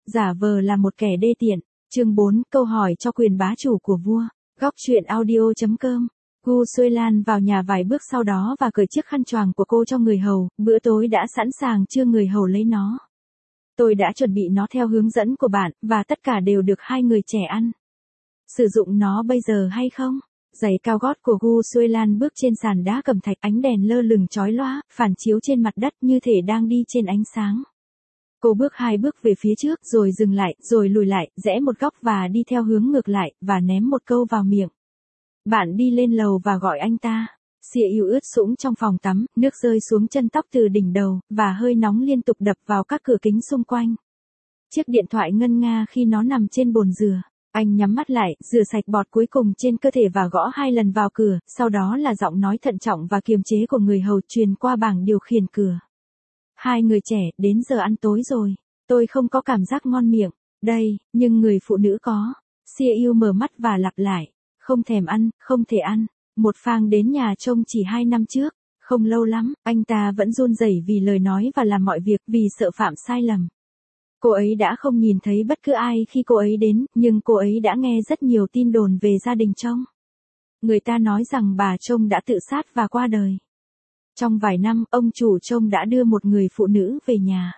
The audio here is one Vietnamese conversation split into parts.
giả vờ là một kẻ đê tiện. Chương 4, câu hỏi cho quyền bá chủ của vua. Góc truyện audio.com. Gu Xuôi Lan vào nhà vài bước sau đó và cởi chiếc khăn choàng của cô cho người hầu, bữa tối đã sẵn sàng chưa người hầu lấy nó. Tôi đã chuẩn bị nó theo hướng dẫn của bạn, và tất cả đều được hai người trẻ ăn. Sử dụng nó bây giờ hay không? Giày cao gót của Gu Xuôi Lan bước trên sàn đá cẩm thạch, ánh đèn lơ lửng chói lóa, phản chiếu trên mặt đất như thể đang đi trên ánh sáng. Cô bước 2 bước về phía trước, rồi dừng lại, rồi lùi lại, rẽ một góc và đi theo hướng ngược lại, và ném một câu vào miệng. Bạn đi lên lầu và gọi anh ta. Xia Yêu ướt sũng trong phòng tắm, nước rơi xuống chân tóc từ đỉnh đầu, và hơi nóng liên tục đập vào các cửa kính xung quanh. Chiếc điện thoại ngân nga khi nó nằm trên bồn rửa. Anh nhắm mắt lại, rửa sạch bọt cuối cùng trên cơ thể và gõ 2 lần vào cửa, sau đó là giọng nói thận trọng và kiềm chế của người hầu truyền qua bảng điều khiển cửa. Hai người trẻ, đến giờ ăn tối rồi. Tôi không có cảm giác ngon miệng. Đây, nhưng người phụ nữ có. Xia Yêu mở mắt và lặp lại. Không thèm ăn, không thể ăn. Một Phang đến nhà trông chỉ 2 năm trước. Không lâu lắm, anh ta vẫn run rẩy vì lời nói và làm mọi việc vì sợ phạm sai lầm. Cô ấy đã không nhìn thấy bất cứ ai khi cô ấy đến, nhưng cô ấy đã nghe rất nhiều tin đồn về gia đình Trông. Người ta nói rằng bà Trông đã tự sát và qua đời. Trong vài năm, ông chủ Trông đã đưa một người phụ nữ về nhà.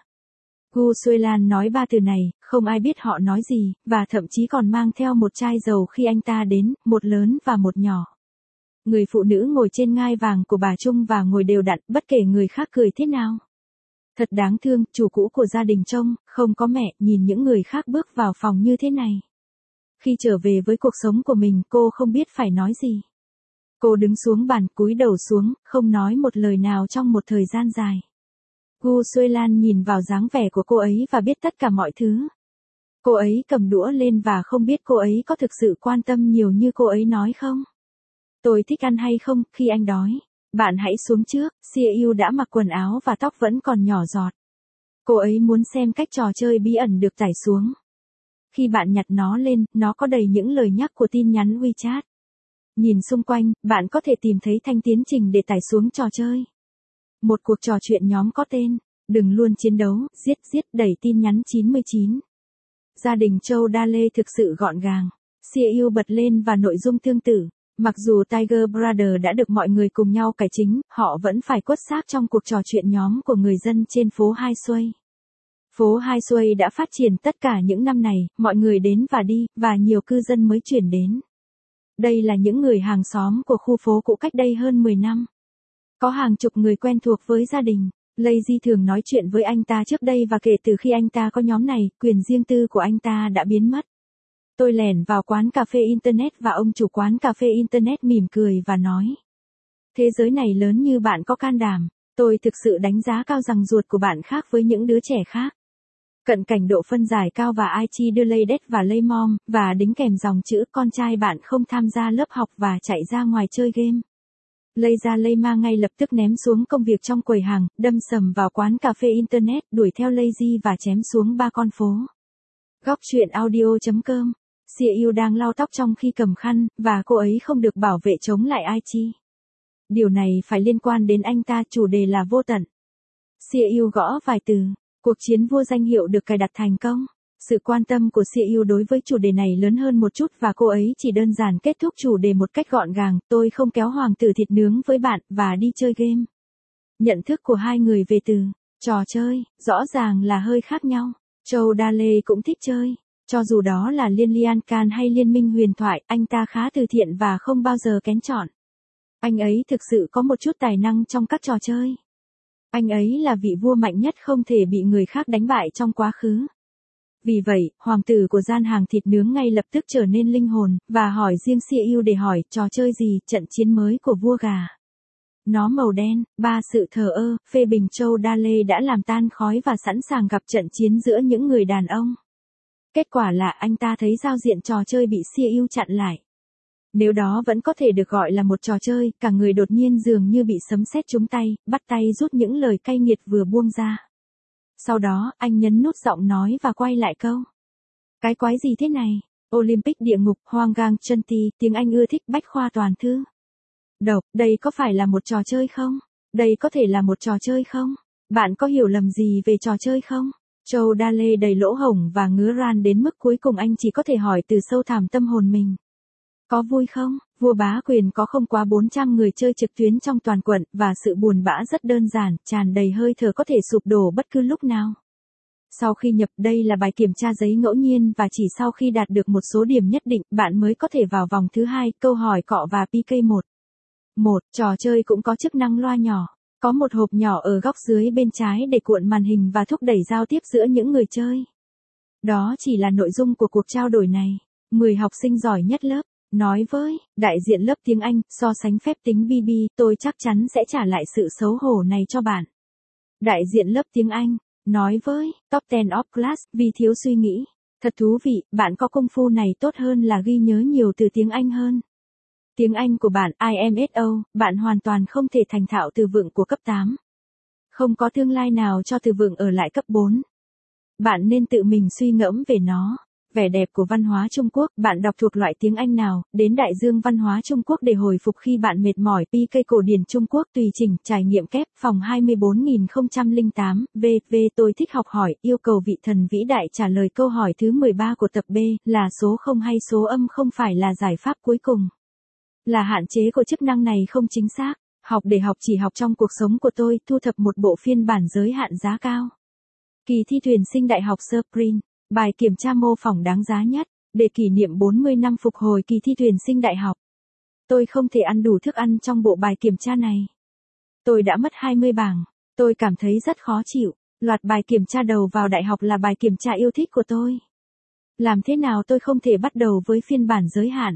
Gu Xuôi Lan nói 3 từ này, không ai biết họ nói gì, và thậm chí còn mang theo một chai dầu khi anh ta đến, một lớn và một nhỏ. Người phụ nữ ngồi trên ngai vàng của bà Trung và ngồi đều đặn, bất kể người khác cười thế nào. Thật đáng thương, chủ cũ của gia đình Trông, không có mẹ, nhìn những người khác bước vào phòng như thế này. Khi trở về với cuộc sống của mình, cô không biết phải nói gì. Cô đứng xuống bàn, cúi đầu xuống, không nói một lời nào trong một thời gian dài. Gu Xuôi Lan nhìn vào dáng vẻ của cô ấy và biết tất cả mọi thứ. Cô ấy cầm đũa lên và không biết cô ấy có thực sự quan tâm nhiều như cô ấy nói không. Tôi thích ăn hay không, khi anh đói. Bạn hãy xuống trước. Xia Yêu đã mặc quần áo và tóc vẫn còn nhỏ giọt. Cô ấy muốn xem cách trò chơi bí ẩn được tải xuống. Khi bạn nhặt nó lên, nó có đầy những lời nhắc của tin nhắn WeChat. Nhìn xung quanh, bạn có thể tìm thấy thanh tiến trình để tải xuống trò chơi. Một cuộc trò chuyện nhóm có tên, đừng luôn chiến đấu, giết, đẩy tin nhắn 99. Gia đình Châu Đa Lê thực sự gọn gàng. Xia Yêu bật lên và nội dung tương tự. Mặc dù Tiger Brother đã được mọi người cùng nhau cải chính, họ vẫn phải quất xác trong cuộc trò chuyện nhóm của người dân trên phố Hai Xuây. Phố Hai Xuây đã phát triển tất cả những năm này, mọi người đến và đi, và nhiều cư dân mới chuyển đến. Đây là những người hàng xóm của khu phố cũ cách đây hơn 10 năm. Có hàng chục người quen thuộc với gia đình. Lazy thường nói chuyện với anh ta trước đây và kể từ khi anh ta có nhóm này, quyền riêng tư của anh ta đã biến mất. Tôi lẻn vào quán cà phê Internet và ông chủ quán cà phê Internet mỉm cười và nói. Thế giới này lớn như bạn có can đảm. Tôi thực sự đánh giá cao rằng ruột của bạn khác với những đứa trẻ khác. Cận cảnh độ phân giải cao và IT đưa lây đét và lây mom, và đính kèm dòng chữ con trai bạn không tham gia lớp học và chạy ra ngoài chơi game. Lây ra lây ma ngay lập tức ném xuống công việc trong quầy hàng, đâm sầm vào quán cà phê Internet, đuổi theo Lazy và chém xuống 3 con phố. Góc truyện audio.com. Xia Yêu đang lau tóc trong khi cầm khăn, và cô ấy không được bảo vệ chống lại IT. Điều này phải liên quan đến anh ta, chủ đề là vô tận. Xia Yêu gõ vài từ. Cuộc chiến vua danh hiệu được cài đặt thành công. Sự quan tâm của Xia Yêu đối với chủ đề này lớn hơn một chút và cô ấy chỉ đơn giản kết thúc chủ đề một cách gọn gàng. Tôi không kéo hoàng tử thịt nướng với bạn và đi chơi game. Nhận thức của hai người về từ trò chơi, rõ ràng là hơi khác nhau. Châu Đa Lê cũng thích chơi. Cho dù đó là Liên Lian Can hay Liên minh huyền thoại, anh ta khá từ thiện và không bao giờ kén chọn. Anh ấy thực sự có một chút tài năng trong các trò chơi. Anh ấy là vị vua mạnh nhất không thể bị người khác đánh bại trong quá khứ. Vì vậy, hoàng tử của gian hàng thịt nướng ngay lập tức trở nên linh hồn, và hỏi riêng Xia Yêu để hỏi, trò chơi gì, trận chiến mới của vua gà. Nó màu đen, sự thờ ơ, phê bình Châu Đa Lê đã làm tan khói và sẵn sàng gặp trận chiến giữa những người đàn ông. Kết quả là anh ta thấy giao diện trò chơi bị Xia Yêu chặn lại. Nếu đó vẫn có thể được gọi là một trò chơi, cả người đột nhiên dường như bị sấm sét trúng tay, bắt tay rút những lời cay nghiệt vừa buông ra. Sau đó, anh nhấn nút giọng nói và quay lại câu. Cái quái gì thế này? Olympic địa ngục, Hoang Gang Chân Ti, tiếng Anh ưa thích bách khoa toàn thư. Độc, đây có phải là một trò chơi không? Đây có thể là một trò chơi không? Bạn có hiểu lầm gì về trò chơi không? Châu Đa Lê đầy lỗ hổng và ngứa ran đến mức cuối cùng anh chỉ có thể hỏi từ sâu thẳm tâm hồn mình. Có vui không? Vua bá quyền có không quá 400 người chơi trực tuyến trong toàn quận, và sự buồn bã rất đơn giản, tràn đầy hơi thở có thể sụp đổ bất cứ lúc nào. Sau khi nhập, đây là bài kiểm tra giấy ngẫu nhiên và chỉ sau khi đạt được một số điểm nhất định, bạn mới có thể vào vòng thứ 2, câu hỏi cọ và PK 1. Trò chơi cũng có chức năng loa nhỏ. Có một hộp nhỏ ở góc dưới bên trái để cuộn màn hình và thúc đẩy giao tiếp giữa những người chơi. Đó chỉ là nội dung của cuộc trao đổi này. 10 học sinh giỏi nhất lớp nói với đại diện lớp tiếng Anh, so sánh phép tính BB, tôi chắc chắn sẽ trả lại sự xấu hổ này cho bạn. Đại diện lớp tiếng Anh nói với top 10 of class, vì thiếu suy nghĩ. Thật thú vị, bạn có công phu này tốt hơn là ghi nhớ nhiều từ tiếng Anh hơn. Tiếng Anh của bạn IMSO, bạn hoàn toàn không thể thành thạo từ vựng của cấp 8. Không có tương lai nào cho từ vựng ở lại cấp 4. Bạn nên tự mình suy ngẫm về nó. Vẻ đẹp của văn hóa Trung Quốc, bạn đọc thuộc loại tiếng Anh nào, đến đại dương văn hóa Trung Quốc để hồi phục khi bạn mệt mỏi. PK cổ điển Trung Quốc tùy chỉnh, trải nghiệm kép, phòng 24008, VV. Tôi thích học hỏi, yêu cầu vị thần vĩ đại trả lời câu hỏi thứ 13 của tập B, là số 0 hay số âm không phải là giải pháp cuối cùng. Là hạn chế của chức năng này không chính xác. Học để học chỉ học trong cuộc sống của tôi, thu thập một bộ phiên bản giới hạn giá cao. Kỳ thi tuyển sinh đại học Spring. Bài kiểm tra mô phỏng đáng giá nhất, để kỷ niệm 40 năm phục hồi kỳ thi tuyển sinh đại học. Tôi không thể ăn đủ thức ăn trong bộ bài kiểm tra này. Tôi đã mất 20 bảng. Tôi cảm thấy rất khó chịu. Loạt bài kiểm tra đầu vào đại học là bài kiểm tra yêu thích của tôi. Làm thế nào tôi không thể bắt đầu với phiên bản giới hạn?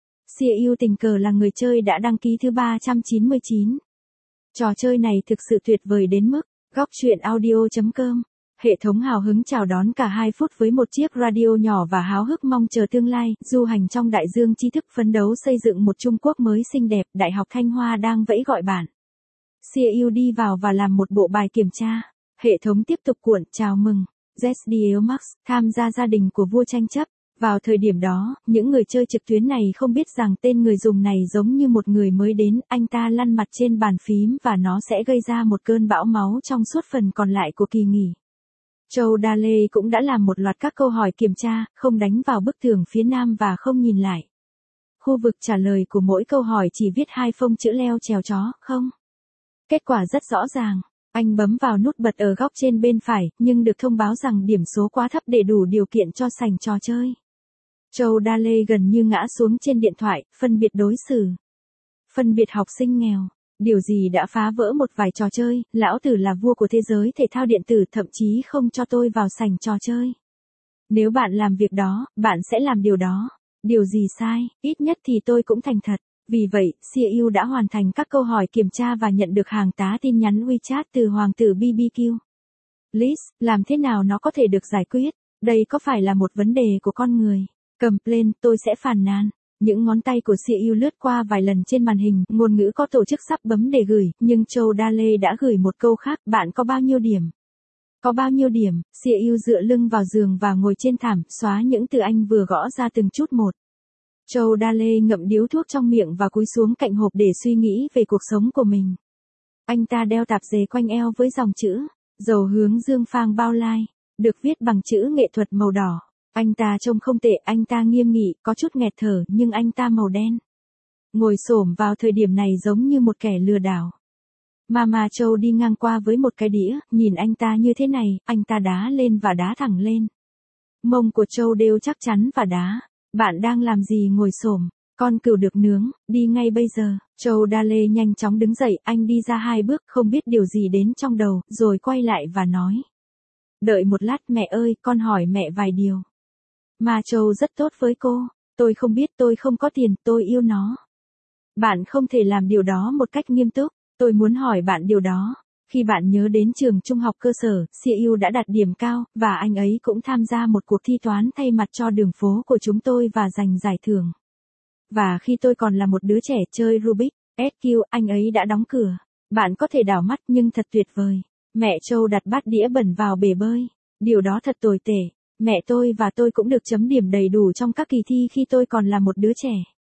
CU tình cờ là người chơi đã đăng ký thứ 399. Trò chơi này thực sự tuyệt vời đến mức, góc truyện audio.com. Hệ thống hào hứng chào đón cả 2 phút với một chiếc radio nhỏ và háo hức mong chờ tương lai, du hành trong đại dương tri thức, phấn đấu xây dựng một Trung Quốc mới xinh đẹp. Đại học Thanh Hoa đang vẫy gọi bạn. CU đi vào và làm một bộ bài kiểm tra. Hệ thống tiếp tục cuộn, chào mừng. ZDL Max, tham gia gia đình của vua tranh chấp. Vào thời điểm đó, những người chơi trực tuyến này không biết rằng tên người dùng này giống như một người mới đến, anh ta lăn mặt trên bàn phím và nó sẽ gây ra một cơn bão máu trong suốt phần còn lại của kỳ nghỉ. Châu Đa Lê cũng đã làm một loạt các câu hỏi kiểm tra, không đánh vào bức tường phía nam và không nhìn lại. Khu vực trả lời của mỗi câu hỏi chỉ viết 2 phông chữ leo trèo chó, không. Kết quả rất rõ ràng. Anh bấm vào nút bật ở góc trên bên phải, nhưng được thông báo rằng điểm số quá thấp để đủ điều kiện cho sảnh trò chơi. Châu Đa Lê gần như ngã xuống trên điện thoại, phân biệt đối xử. Phân biệt học sinh nghèo. Điều gì đã phá vỡ một vài trò chơi, lão tử là vua của thế giới thể thao điện tử, thậm chí không cho tôi vào sảnh trò chơi. Nếu bạn làm việc đó, bạn sẽ làm điều đó. Điều gì sai, ít nhất thì tôi cũng thành thật. Vì vậy, CU đã hoàn thành các câu hỏi kiểm tra và nhận được hàng tá tin nhắn WeChat từ hoàng tử BBQ. Liz, làm thế nào nó có thể được giải quyết? Đây có phải là một vấn đề của con người? Complain, tôi sẽ phàn nàn. Những ngón tay của CU lướt qua vài lần trên màn hình, ngôn ngữ có tổ chức sắp bấm để gửi, nhưng Châu Đa Lê đã gửi một câu khác, bạn có bao nhiêu điểm? Có bao nhiêu điểm? CU dựa lưng vào giường và ngồi trên thảm, xóa những từ anh vừa gõ ra từng chút một. Châu Đa Lê ngậm điếu thuốc trong miệng và cúi xuống cạnh hộp để suy nghĩ về cuộc sống của mình. Anh ta đeo tạp dề quanh eo với dòng chữ, dầu hướng dương phang bao lai, được viết bằng chữ nghệ thuật màu đỏ. Anh ta trông không tệ, anh ta nghiêm nghị, có chút nghẹt thở, nhưng anh ta màu đen. Ngồi xổm vào thời điểm này giống như một kẻ lừa đảo. Mama Châu đi ngang qua với một cái đĩa, nhìn anh ta như thế này, anh ta đá lên và đá thẳng lên. Mông của Châu đều chắc chắn và đá. Bạn đang làm gì ngồi xổm? Con cừu được nướng, đi ngay bây giờ. Châu Đa Lê nhanh chóng đứng dậy, anh đi ra 2 bước, không biết điều gì đến trong đầu, rồi quay lại và nói. Đợi một lát mẹ ơi, con hỏi mẹ vài điều. Ma Châu rất tốt với cô. Tôi không biết, tôi không có tiền, tôi yêu nó. Bạn không thể làm điều đó một cách nghiêm túc. Tôi muốn hỏi bạn điều đó. Khi bạn nhớ đến trường trung học cơ sở, CU đã đạt điểm cao, và anh ấy cũng tham gia một cuộc thi toán thay mặt cho đường phố của chúng tôi và giành giải thưởng. Và khi tôi còn là một đứa trẻ chơi Rubik, SQ, anh ấy đã đóng cửa. Bạn có thể đảo mắt nhưng thật tuyệt vời. Mẹ Châu đặt bát đĩa bẩn vào bể bơi. Điều đó thật tồi tệ. Mẹ tôi và tôi cũng được chấm điểm đầy đủ trong các kỳ thi khi tôi còn là một đứa trẻ.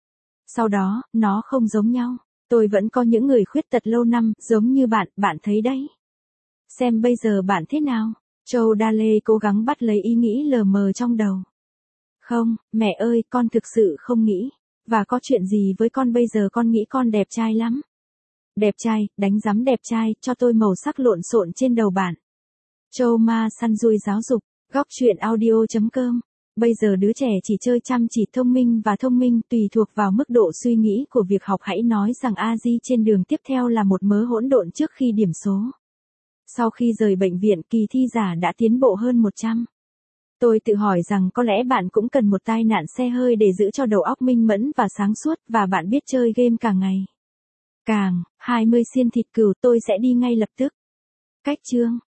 Sau đó, nó không giống nhau. Tôi vẫn có những người khuyết tật lâu năm, giống như bạn thấy đấy. Xem bây giờ bạn thế nào? Châu Đa Lê cố gắng bắt lấy ý nghĩ lờ mờ trong đầu. Không, mẹ ơi, con thực sự không nghĩ. Và có chuyện gì với con bây giờ, con nghĩ con đẹp trai lắm. Đẹp trai, đánh giám đẹp trai, cho tôi màu sắc lộn xộn trên đầu bạn. Châu Ma săn dùi giáo dục, góc chuyện audio.com. Bây giờ đứa trẻ chỉ chơi chăm chỉ, thông minh và thông minh tùy thuộc vào mức độ suy nghĩ của việc học. Hãy nói rằng A-di trên đường tiếp theo là một mớ hỗn độn trước khi điểm số. Sau khi rời bệnh viện, kỳ thi giả đã tiến bộ hơn 100. Tôi tự hỏi rằng có lẽ bạn cũng cần một tai nạn xe hơi để giữ cho đầu óc minh mẫn và sáng suốt, và bạn biết chơi game cả ngày. 20 xiên thịt cừu, tôi sẽ đi ngay lập tức. Cách chương